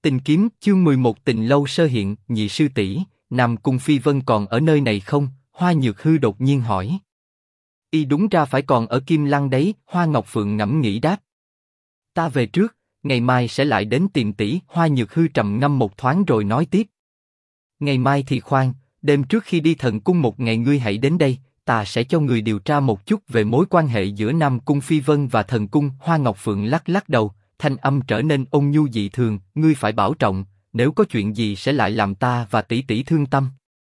Tình kiếm chương 11 tình lâu sơ hiện. Nhị sư tỷ, Nam Cung Phi Vân còn ở nơi này không? Hoa Nhược Hư đột nhiên hỏi. Y đúng ra phải còn ở Kim Lăng đấy. Hoa Ngọc Phượng ngẫm nghĩ đáp. Ta về trước, ngày mai sẽ lại đến tìm tỷ. Hoa Nhược Hư trầm ngâm một thoáng rồi nói tiếp. Ngày mai thì khoan, đêm trước khi đi thần cung một ngày ngươi hãy đến đây, ta sẽ cho người điều tra một chút về mối quan hệ giữa Nam Cung Phi Vân và thần cung. Hoa Ngọc Phượng lắc lắc đầu, thanh âm trở nên ôn nhu dị thường. Ngươi phải bảo trọng, nếu có chuyện gì sẽ lại làm ta và tỷ tỷ thương tâm.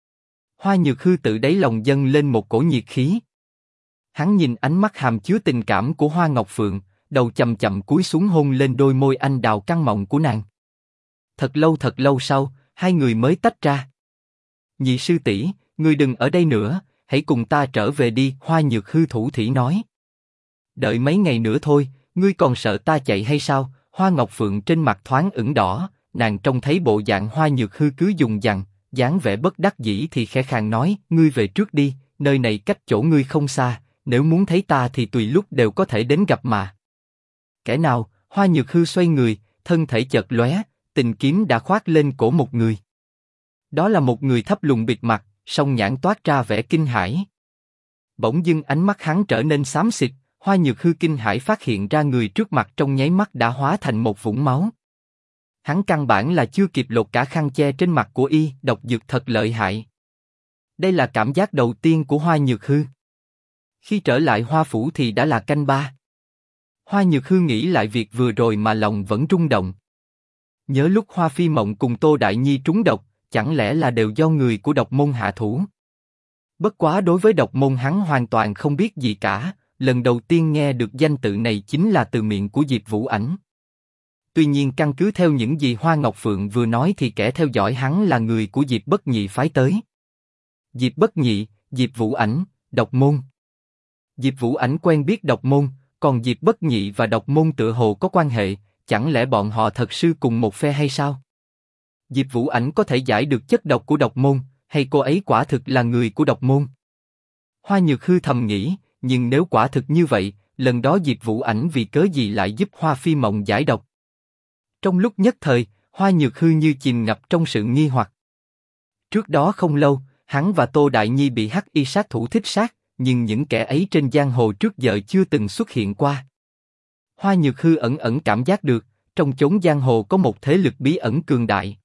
Hoa Nhược Hư tự đáy lòng dâng lên một cổ nhiệt khí. Hắn nhìn ánh mắt hàm chứa tình cảm của Hoa Ngọc Phượng, đầu chậm chậm cúi xuống hôn lên đôi môi anh đào căng mọng của nàng. Thật lâu sau, hai người mới tách ra. Nhị sư tỷ, ngươi đừng ở đây nữa, hãy cùng ta trở về đi. Hoa Nhược Hư thủ thỉ nói. Đợi mấy ngày nữa thôi, ngươi còn sợ ta chạy hay sao? Hoa Ngọc Phượng trên mặt thoáng ửng đỏ, nàng trông thấy bộ dạng Hoa Nhược Hư cứ dùng dằng, dáng vẻ bất đắc dĩ thì khẽ khàng nói, ngươi về trước đi, nơi này cách chỗ ngươi không xa, nếu muốn thấy ta thì tùy lúc đều có thể đến gặp mà. Kẻ nào? Hoa Nhược Hư xoay người, thân thể chợt lóe, tình kiếm đã khoác lên cổ một người. Đó là một người thấp lùn bịt mặt, song nhãn toát ra vẻ kinh hãi. Bỗng dưng ánh mắt hắn trở nên xám xịt, Hoa Nhược Hư kinh hãi phát hiện ra người trước mặt trong nháy mắt đã hóa thành một vũng máu. Hắn căn bản là chưa kịp lột cả khăn che trên mặt của y, độc dược thật lợi hại. Đây là cảm giác đầu tiên của Hoa Nhược Hư. Khi trở lại Hoa Phủ thì đã là canh ba. Hoa Nhược Hư nghĩ lại việc vừa rồi mà lòng vẫn rung động. Nhớ lúc Hoa Phi Mộng cùng Tô Đại Nhi trúng độc, chẳng lẽ là đều do người của độc môn hạ thủ? Bất quá đối với độc môn hắn hoàn toàn không biết gì cả, lần đầu tiên nghe được danh tự này chính là từ miệng của Diệp Vũ Ảnh. Tuy nhiên căn cứ theo những gì Hoa Ngọc Phượng vừa nói thì kẻ theo dõi hắn là người của Diệp Bất Nhị phái tới. Diệp Bất Nhị, Diệp Vũ Ảnh, độc môn. Diệp Vũ Ảnh quen biết độc môn, còn Diệp Bất Nhị và độc môn tựa hồ có quan hệ, chẳng lẽ bọn họ thật sự cùng một phe hay sao? Diệp Vũ Ảnh có thể giải được chất độc của độc môn, hay cô ấy quả thực là người của độc môn? Hoa Nhược Hư thầm nghĩ, nhưng nếu quả thực như vậy, lần đó Diệp Vũ Ảnh vì cớ gì lại giúp Hoa Phi Mộng giải độc? Trong lúc nhất thời, Hoa Nhược Hư như chìm ngập trong sự nghi hoặc. Trước đó không lâu, hắn và Tô Đại Nhi bị hắc y sát thủ thích sát, nhưng những kẻ ấy trên giang hồ trước giờ chưa từng xuất hiện qua. Hoa Nhược Hư ẩn ẩn cảm giác được, trong chốn giang hồ có một thế lực bí ẩn cường đại.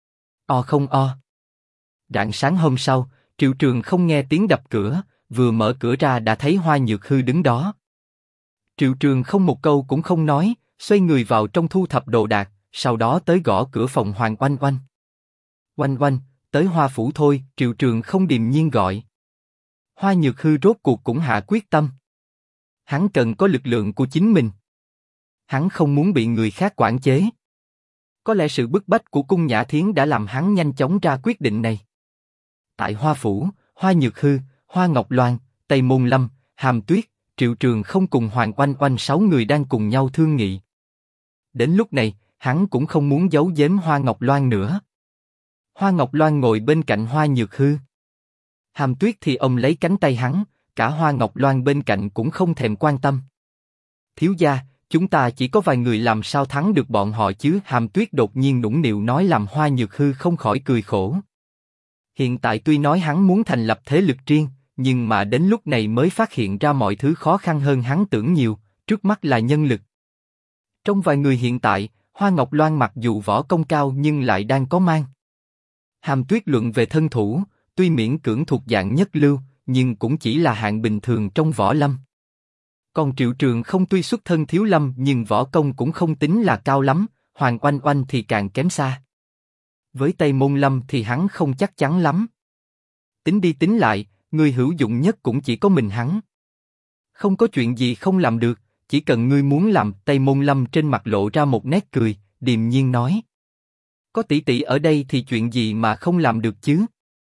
O không o. Rạng sáng hôm sau, Triệu Trường không nghe tiếng đập cửa, vừa mở cửa ra đã thấy Hoa Nhược Hư đứng đó. Triệu Trường không một câu cũng không nói, xoay người vào trong thu thập đồ đạc, sau đó tới gõ cửa phòng Hoàng Oanh Oanh. Oanh Oanh, tới Hoa Phủ thôi. Triệu Trường không điềm nhiên gọi. Hoa Nhược Hư rốt cuộc cũng hạ quyết tâm. Hắn cần có lực lượng của chính mình. Hắn không muốn bị người khác quản chế. Có lẽ sự bức bách của Cung Nhã Thiến đã làm hắn nhanh chóng ra quyết định này. Tại Hoa Phủ, Hoa Nhược Hư, Hoa Ngọc Loan, Tây Môn Lâm, Hàm Tuyết, Triệu Trường không cùng Hoàng Oanh Oanh 6 người đang cùng nhau thương nghị. Đến lúc này, hắn cũng không muốn giấu giếm Hoa Ngọc Loan nữa. Hoa Ngọc Loan ngồi bên cạnh Hoa Nhược Hư. Hàm Tuyết thì ôm lấy cánh tay hắn, cả Hoa Ngọc Loan bên cạnh cũng không thèm quan tâm. Thiếu gia, chúng ta chỉ có vài người làm sao thắng được bọn họ chứ? Hàm Tuyết đột nhiên nũng nịu nói làm Hoa Nhược Hư không khỏi cười khổ. Hiện tại tuy nói hắn muốn thành lập thế lực riêng, nhưng mà đến lúc này mới phát hiện ra mọi thứ khó khăn hơn hắn tưởng nhiều, trước mắt là nhân lực. Trong vài người hiện tại, Hoa Ngọc Loan mặc dù võ công cao nhưng lại đang có mang. Hàm Tuyết luận về thân thủ, tuy miễn cưỡng thuộc dạng nhất lưu, nhưng cũng chỉ là hạng bình thường trong võ lâm. Còn Triệu Trường không tuy xuất thân thiếu lâm nhưng võ công cũng không tính là cao lắm, Hoàng Oanh Oanh thì càng kém xa. Với Tây Môn Lâm thì hắn không chắc chắn lắm. Tính đi tính lại, người hữu dụng nhất cũng chỉ có mình hắn. Không có chuyện gì không làm được, chỉ cần ngươi muốn làm. Tây Môn Lâm trên mặt lộ ra một nét cười, điềm nhiên nói. Có tỷ tỷ ở đây thì chuyện gì mà không làm được chứ?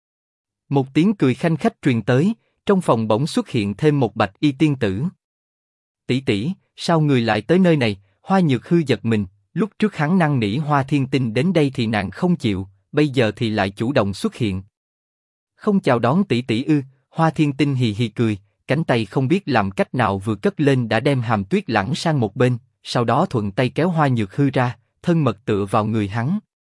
Một tiếng cười khanh khách truyền tới, trong phòng bỗng xuất hiện thêm một bạch y tiên tử. Tỷ tỷ, sao người lại tới nơi này? Hoa Nhược Hư giật mình, lúc trước hắn năn nỉ Hoa Thiên Tinh đến đây thì nàng không chịu, bây giờ thì lại chủ động xuất hiện. Không chào đón tỷ tỷ ư? Hoa Thiên Tinh hì hì cười, cánh tay không biết làm cách nào vừa cất lên đã đem Hàm Tuyết lẳng sang một bên, sau đó thuận tay kéo Hoa Nhược Hư ra, thân mật tựa vào người hắn,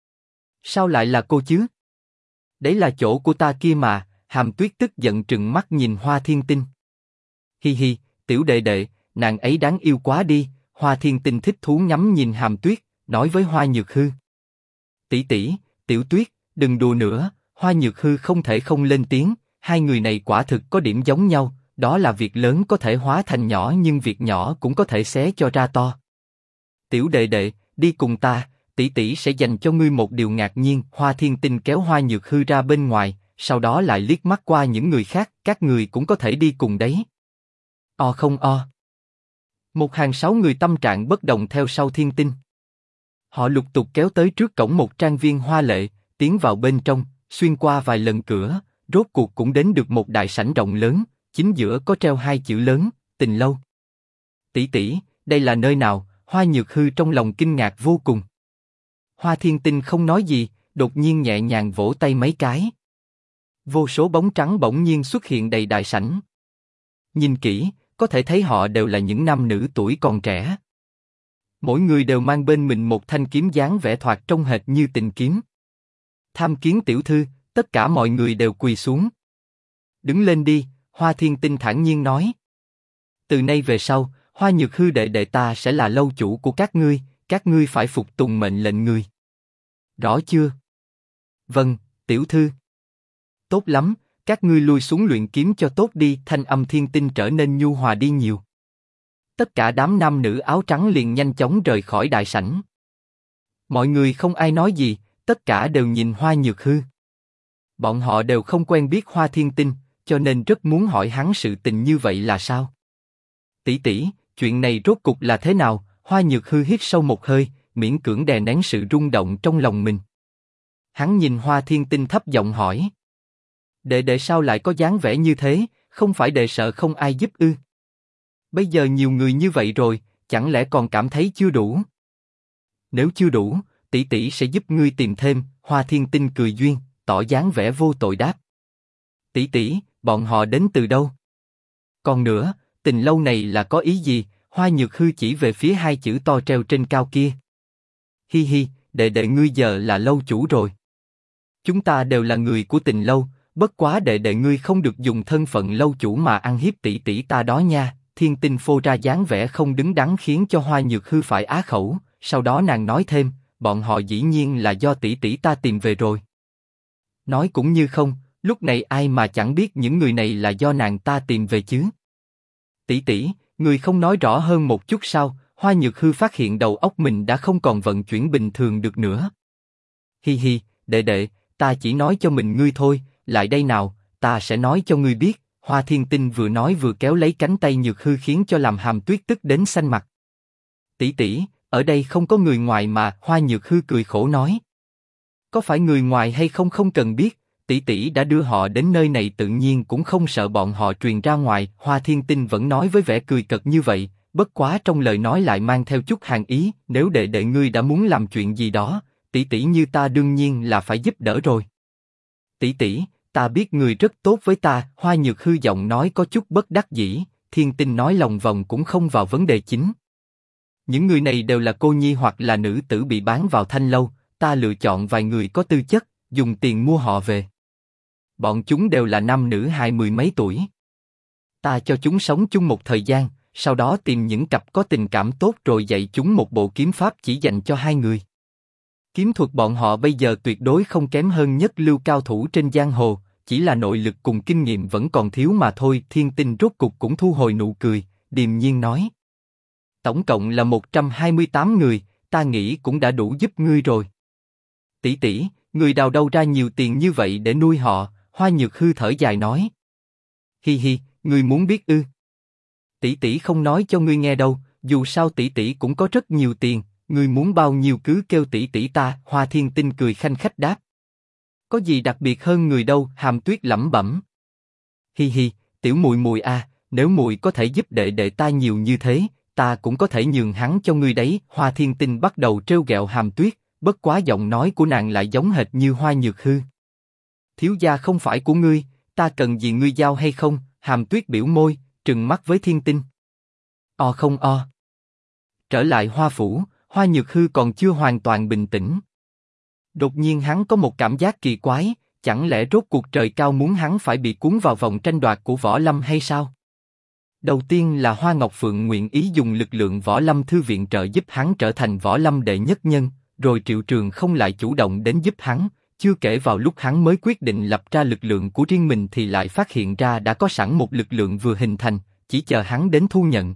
Sao lại là cô chứ? Đấy là chỗ của ta kia mà. Hàm Tuyết tức giận trừng mắt nhìn Hoa Thiên Tinh. Hi hi, tiểu đệ đệ, nàng ấy đáng yêu quá đi. Hoa Thiên Tinh thích thú ngắm nhìn Hàm Tuyết, nói với Hoa Nhược Hư. Tỷ tỷ, Tiểu Tuyết, đừng đùa nữa. Hoa Nhược Hư không thể không lên tiếng. Hai người này quả thực có điểm giống nhau, đó là việc lớn có thể hóa thành nhỏ nhưng việc nhỏ cũng có thể xé cho ra to. Tiểu đệ đệ, đi cùng ta, tỷ tỷ sẽ dành cho ngươi một điều ngạc nhiên. Hoa Thiên Tinh kéo Hoa Nhược Hư ra bên ngoài, sau đó lại liếc mắt qua những người khác, các người cũng có thể đi cùng đấy. O không o. Một hàng 6 người tâm trạng bất đồng theo sau Thiên Tinh. Họ lục tục kéo tới trước cổng một trang viên hoa lệ, tiến vào bên trong, xuyên qua vài lần cửa, rốt cuộc cũng đến được một đại sảnh rộng lớn, chính giữa có treo hai chữ lớn, Tình Lâu. Tỷ tỷ, đây là nơi nào? Hoa Nhược Hư trong lòng kinh ngạc vô cùng. Hoa Thiên Tinh không nói gì, đột nhiên nhẹ nhàng vỗ tay mấy cái. Vô số bóng trắng bỗng nhiên xuất hiện đầy đại sảnh. Nhìn kỹ, có thể thấy họ đều là những nam nữ tuổi còn trẻ. Mỗi người đều mang bên mình một thanh kiếm dáng vẻ thoạt trông hệt như tình kiếm. Tham kiến tiểu thư, tất cả mọi người đều quỳ xuống. Đứng lên đi, Hoa Thiên Tinh thản nhiên nói. Từ nay về sau, Hoa Nhược Hư đệ đệ ta sẽ là lâu chủ của các ngươi phải phục tùng mệnh lệnh người. Rõ chưa? Vâng, tiểu thư. Tốt lắm, các ngươi lui xuống luyện kiếm cho tốt đi. Thanh âm Thiên Tinh trở nên nhu hòa đi nhiều. Tất cả đám nam nữ áo trắng liền nhanh chóng rời khỏi đại sảnh. Mọi người không ai nói gì, tất cả đều nhìn Hoa Nhược Hư. Bọn họ đều không quen biết Hoa Thiên Tinh, cho nên rất muốn hỏi hắn sự tình như vậy là sao. Tỷ tỷ, chuyện này rốt cục là thế nào? Hoa Nhược Hư hít sâu một hơi, miễn cưỡng đè nén sự rung động trong lòng mình. Hắn nhìn Hoa Thiên Tinh thấp giọng hỏi. Đệ đệ sao lại có dáng vẻ như thế, không phải đệ sợ không ai giúp ư? Bây giờ nhiều người như vậy rồi, chẳng lẽ còn cảm thấy chưa đủ? Nếu chưa đủ, tỷ tỷ sẽ giúp ngươi tìm thêm. Hoa Thiên Tinh cười duyên, tỏ dáng vẻ vô tội đáp. Tỷ tỷ, bọn họ đến từ đâu? Còn nữa, Tình Lâu này là có ý gì? Hoa Nhược Hư chỉ về phía hai chữ to treo trên cao kia. Hi hi, đệ đệ ngươi giờ là lâu chủ rồi. Chúng ta đều là người của Tình Lâu, bất quá đệ đệ ngươi không được dùng thân phận lâu chủ mà ăn hiếp tỷ tỷ ta đó nha. Thiên Tinh phô ra dáng vẻ không đứng đắn khiến cho Hoa Nhược Hư phải á khẩu. Sau đó nàng nói thêm, bọn họ dĩ nhiên là do tỷ tỷ ta tìm về rồi. Nói cũng như không, lúc này ai mà chẳng biết những người này là do nàng ta tìm về chứ. Tỷ tỷ, người không nói rõ hơn một chút sao? Hoa Nhược Hư phát hiện đầu óc mình đã không còn vận chuyển bình thường được nữa. Hi hi, đệ đệ, ta chỉ nói cho mình ngươi thôi, lại đây nào, ta sẽ nói cho ngươi biết. Hoa Thiên Tinh vừa nói vừa kéo lấy cánh tay Nhược Hư khiến cho làm Hàm Tuyết tức đến xanh mặt. Tỷ tỷ, ở đây không có người ngoài mà. Hoa Nhược Hư cười khổ nói. Có phải người ngoài hay không không cần biết, tỷ tỷ đã đưa họ đến nơi này tự nhiên cũng không sợ bọn họ truyền ra ngoài. Hoa Thiên Tinh vẫn nói với vẻ cười cợt như vậy, bất quá trong lời nói lại mang theo chút hàn ý. Nếu đệ đệ ngươi đã muốn làm chuyện gì đó, tỷ tỷ như ta đương nhiên là phải giúp đỡ rồi. Tỷ tỷ, ta biết người rất tốt với ta. Hoa Nhược Hư giọng nói có chút bất đắc dĩ. Thiên Tinh nói lòng vòng cũng không vào vấn đề chính. Những người này đều là cô nhi hoặc là nữ tử bị bán vào Thanh Lâu. Ta lựa chọn vài người có tư chất, dùng tiền mua họ về. Bọn chúng đều là nam nữ 20 mấy tuổi. Ta cho chúng sống chung một thời gian, sau đó tìm những cặp có tình cảm tốt rồi dạy chúng một bộ kiếm pháp chỉ dành cho hai người. Kiếm thuật bọn họ bây giờ tuyệt đối không kém hơn nhất lưu cao thủ trên giang hồ, chỉ là nội lực cùng kinh nghiệm vẫn còn thiếu mà thôi. Thiên Tinh rốt cục cũng thu hồi nụ cười, điềm nhiên nói. Tổng cộng là 128 người, ta nghĩ cũng đã đủ giúp ngươi rồi. Tỷ tỷ, người đào đâu ra nhiều tiền như vậy để nuôi họ? Hoa Nhược Hư thở dài nói. Hi hi, ngươi muốn biết ư? Tỷ tỷ không nói cho ngươi nghe đâu, dù sao tỷ tỷ cũng có rất nhiều tiền, ngươi muốn bao nhiêu cứ kêu tỷ tỷ ta. Hoa Thiên Tinh cười khanh khách đáp. Có gì đặc biệt hơn người đâu? Hàm Tuyết lẩm bẩm. Hi hi, tiểu muội muội à, nếu muội có thể giúp đệ đệ ta nhiều như thế, ta cũng có thể nhường hắn cho ngươi đấy. Hoa Thiên Tinh bắt đầu trêu ghẹo Hàm Tuyết, bất quá giọng nói của nàng lại giống hệt như Hoa Nhược Hư. Thiếu gia không phải của ngươi, ta cần gì ngươi giao hay không? Hàm Tuyết biểu môi, trừng mắt với Thiên Tinh. O không o. Trở lại Hoa Phủ, Hoa Nhược Hư còn chưa hoàn toàn bình tĩnh. Đột nhiên hắn có một cảm giác kỳ quái, chẳng lẽ rốt cuộc trời cao muốn hắn phải bị cuốn vào vòng tranh đoạt của Võ Lâm hay sao? Đầu tiên là Hoa Ngọc Phượng nguyện ý dùng lực lượng Võ Lâm Thư viện trợ giúp hắn trở thành Võ Lâm đệ nhất nhân, rồi Triệu Trường không lại chủ động đến giúp hắn, chưa kể vào lúc hắn mới quyết định lập ra lực lượng của riêng mình thì lại phát hiện ra đã có sẵn một lực lượng vừa hình thành, chỉ chờ hắn đến thu nhận.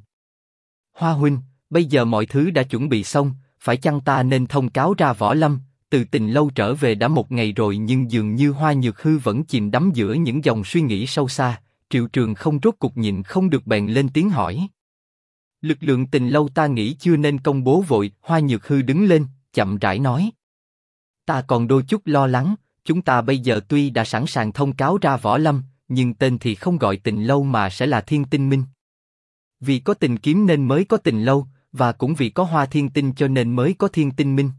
Hoa huynh, bây giờ mọi thứ đã chuẩn bị xong, phải chăng ta nên thông cáo ra Võ Lâm? Từ Tình Lâu trở về đã một ngày rồi nhưng dường như Hoa Nhược Hư vẫn chìm đắm giữa những dòng suy nghĩ sâu xa. Triệu Trường không rốt cục nhịn không được bèn lên tiếng hỏi. Lực lượng Tình Lâu ta nghĩ chưa nên công bố vội. Hoa Nhược Hư đứng lên, chậm rãi nói. Ta còn đôi chút lo lắng, chúng ta bây giờ tuy đã sẵn sàng thông cáo ra Võ Lâm, nhưng tên thì không gọi Tình Lâu mà sẽ là Thiên Tinh Minh. Vì có Tình Kiếm nên mới có Tình Lâu, và cũng vì có Hoa Thiên Tinh cho nên mới có Thiên Tinh Minh.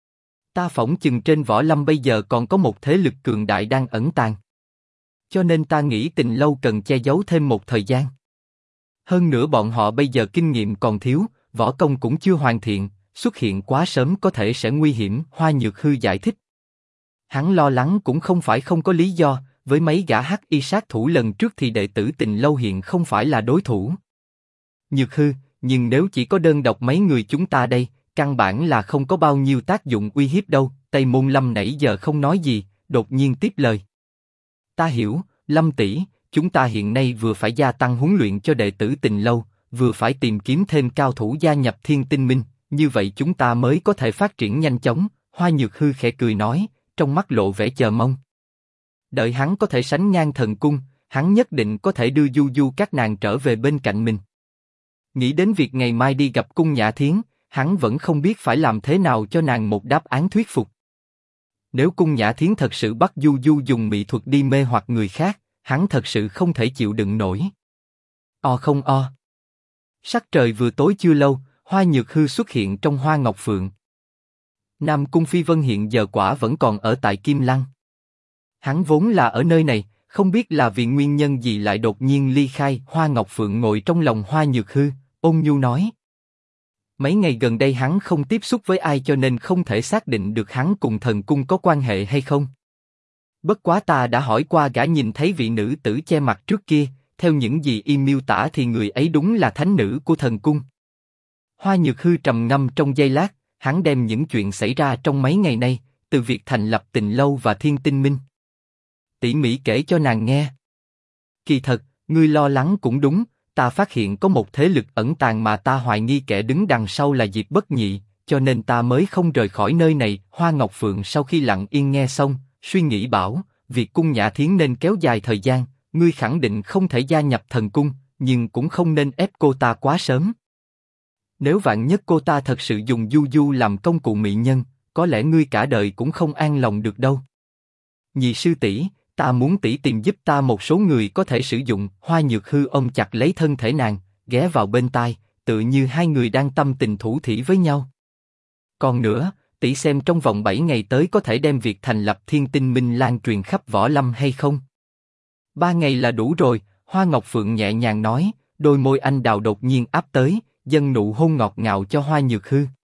Ta phỏng chừng trên Võ Lâm bây giờ còn có một thế lực cường đại đang ẩn tàng. Cho nên ta nghĩ Tình Lâu cần che giấu thêm một thời gian. Hơn nữa bọn họ bây giờ kinh nghiệm còn thiếu, võ công cũng chưa hoàn thiện, xuất hiện quá sớm có thể sẽ nguy hiểm. Hoa Nhược Hư giải thích. Hắn lo lắng cũng không phải không có lý do, với mấy gã hắc y sát thủ lần trước thì đệ tử Tình Lâu hiện không phải là đối thủ. Nhược Hư, nhưng nếu chỉ có đơn độc mấy người chúng ta đây, căn bản là không có bao nhiêu tác dụng uy hiếp đâu. Tây Môn Lâm nãy giờ không nói gì, đột nhiên tiếp lời. Ta hiểu, Lâm tỷ, chúng ta hiện nay vừa phải gia tăng huấn luyện cho đệ tử Tình Lâu, vừa phải tìm kiếm thêm cao thủ gia nhập Thiên Tinh Minh, như vậy chúng ta mới có thể phát triển nhanh chóng. Hoa Nhược Hư khẽ cười nói, trong mắt lộ vẻ chờ mong. Đợi hắn có thể sánh ngang Thần Cung, hắn nhất định có thể đưa Du Du các nàng trở về bên cạnh mình. Nghĩ đến việc ngày mai đi gặp Cung Nhã Thiến, hắn vẫn không biết phải làm thế nào cho nàng một đáp án thuyết phục. Nếu Cung Nhã Thiến thật sự bắt Du Du dùng mỹ thuật đi mê hoặc người khác, hắn thật sự không thể chịu đựng nổi. O không o. Sắc trời vừa tối chưa lâu, Hoa Nhược Hư xuất hiện trong Hoa Ngọc Phượng. Nam Cung Phi Vân hiện giờ quả vẫn còn ở tại Kim Lăng. Hắn vốn là ở nơi này, không biết là vì nguyên nhân gì lại đột nhiên ly khai. Hoa Ngọc Phượng ngồi trong lòng Hoa Nhược Hư, ôn nhu nói. Mấy ngày gần đây hắn không tiếp xúc với ai cho nên không thể xác định được hắn cùng Thần Cung có quan hệ hay không. Bất quá ta đã hỏi qua gã nhìn thấy vị nữ tử che mặt trước kia, theo những gì y miêu tả thì người ấy đúng là thánh nữ của Thần Cung. Hoa Nhược Hư trầm ngâm trong giây lát, hắn đem những chuyện xảy ra trong mấy ngày nay, từ việc thành lập Tình Lâu và Thiên Tinh Minh, tỉ mỉ kể cho nàng nghe. Kỳ thật, ngươi lo lắng cũng đúng, ta phát hiện có một thế lực ẩn tàng mà ta hoài nghi kẻ đứng đằng sau là Diệp Bất Nhị, cho nên ta mới không rời khỏi nơi này. Hoa Ngọc Phượng sau khi lặng yên nghe xong, suy nghĩ bảo, việc Cung Nhã Thiến nên kéo dài thời gian, ngươi khẳng định không thể gia nhập Thần Cung, nhưng cũng không nên ép cô ta quá sớm. Nếu vạn nhất cô ta thật sự dùng Du Du làm công cụ mỹ nhân, có lẽ ngươi cả đời cũng không an lòng được đâu. Nhị sư tỷ, ta muốn tỷ tìm giúp ta một số người có thể sử dụng. Hoa Nhược Hư ôm chặt lấy thân thể nàng, ghé vào bên tai, tự như hai người đang tâm tình thủ thỉ với nhau. Còn nữa, tỷ xem trong vòng 7 ngày tới có thể đem việc thành lập Thiên Tinh Minh lan truyền khắp Võ Lâm hay không? 3 ngày là đủ rồi. Hoa Ngọc Phượng nhẹ nhàng nói, đôi môi anh đào đột nhiên áp tới, dâng nụ hôn ngọt ngào cho Hoa Nhược Hư.